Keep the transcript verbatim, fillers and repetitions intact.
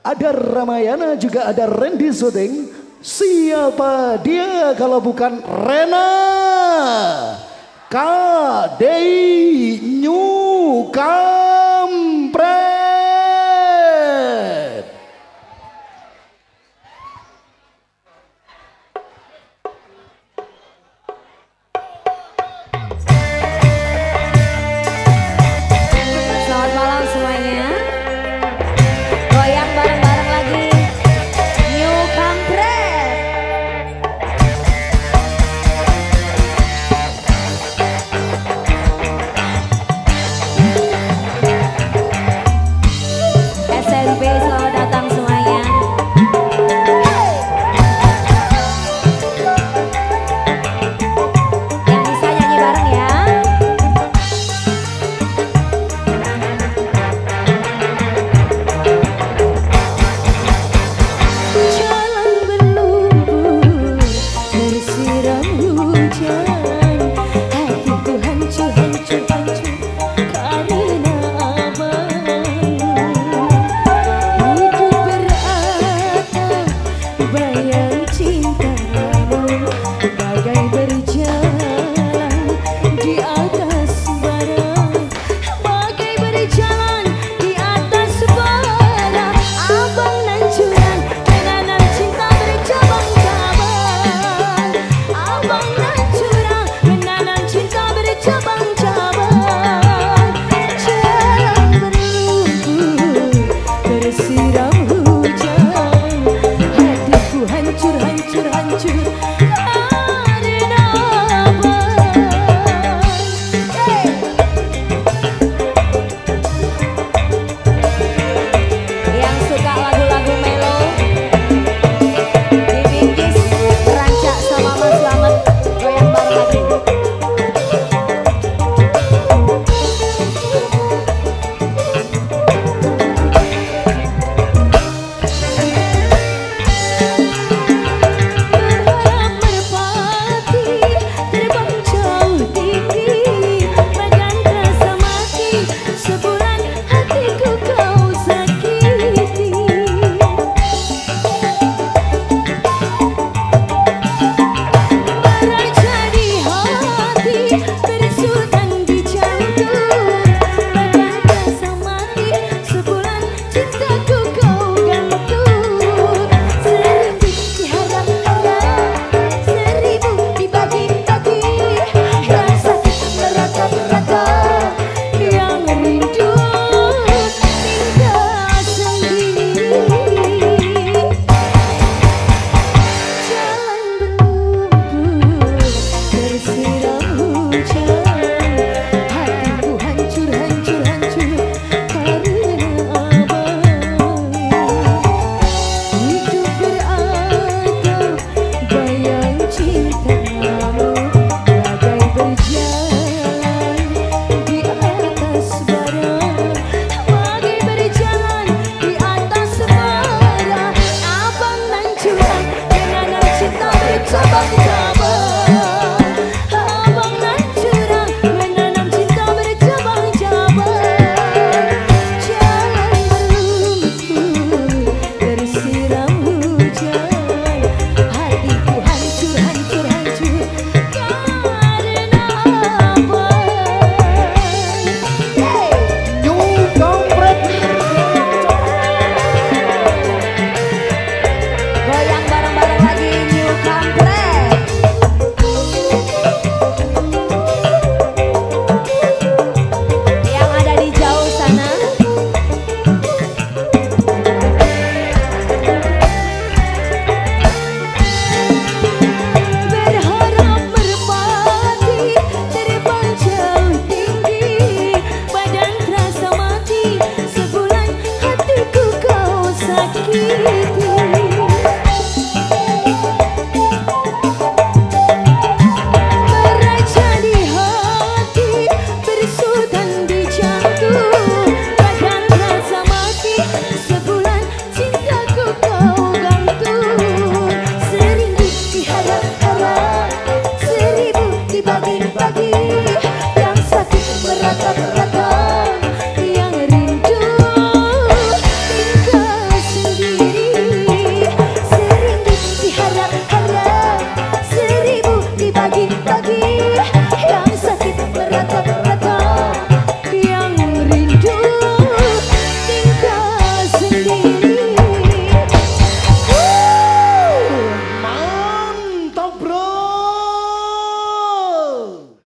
ada Ramayana, juga ada Randy Syuting. Siapa dia kalau bukan Rena Kak Dei New Kampret. Selamat malam semuanya. Goyang bareng-bareng lagi New Kampret. S M P selamat datang semuanya. Yang bisa nyanyi bareng ya. Jalan berlumpur tersiram hujan, hatiku hancur hancur hancur karena abang. Hidup beratap bayang cintamu, bagai berjalan di atas bara, bagai berjalan di atas bara. Abang nan curang menanam cinta bercabang-cabang. Abang nan curang menanam cinta bercabang-cabang. Jalan berlumpur tersiram hujan, hatiku hancur hancur hancur karena abang. Hey! Yang suka lagu-lagu melo dibingkis rancak sama Mas Slamet, goyang bareng lagi. Berharap merpati terbang jauh tinggi, badan terasa mati, sebulan hatiku kau sakiti. Meraja di hati, bersultan di jantung, badan terasa mati, sebulan cintaku kau gantung. Seribu diharap-harap, seribu dibagi-bagi, rasa meratap-ratap yang rindu tinggal sendiri. Jalan berlumpur tersiram hujan, hatiku hancur hancur hancur karena abang. Hidup beratap bayang cintamu, bagai berjalan di atas bara, bagai berjalan di atas bara. Abang nan curang menanam cinta bercabang-cabang. Abang nan curang menanam cinta bercabang-cabang. Jalan berlumpur tersiram hujan, hatiku hancur hancur hancur karena abang. Hey! New Kampret. Goyang bareng-bareng lagi New Kampret. Yang ada di jauh sana. Berharap merpati terbang jauh tinggi, badan terasa mati, sebulan hatiku kau sakiti.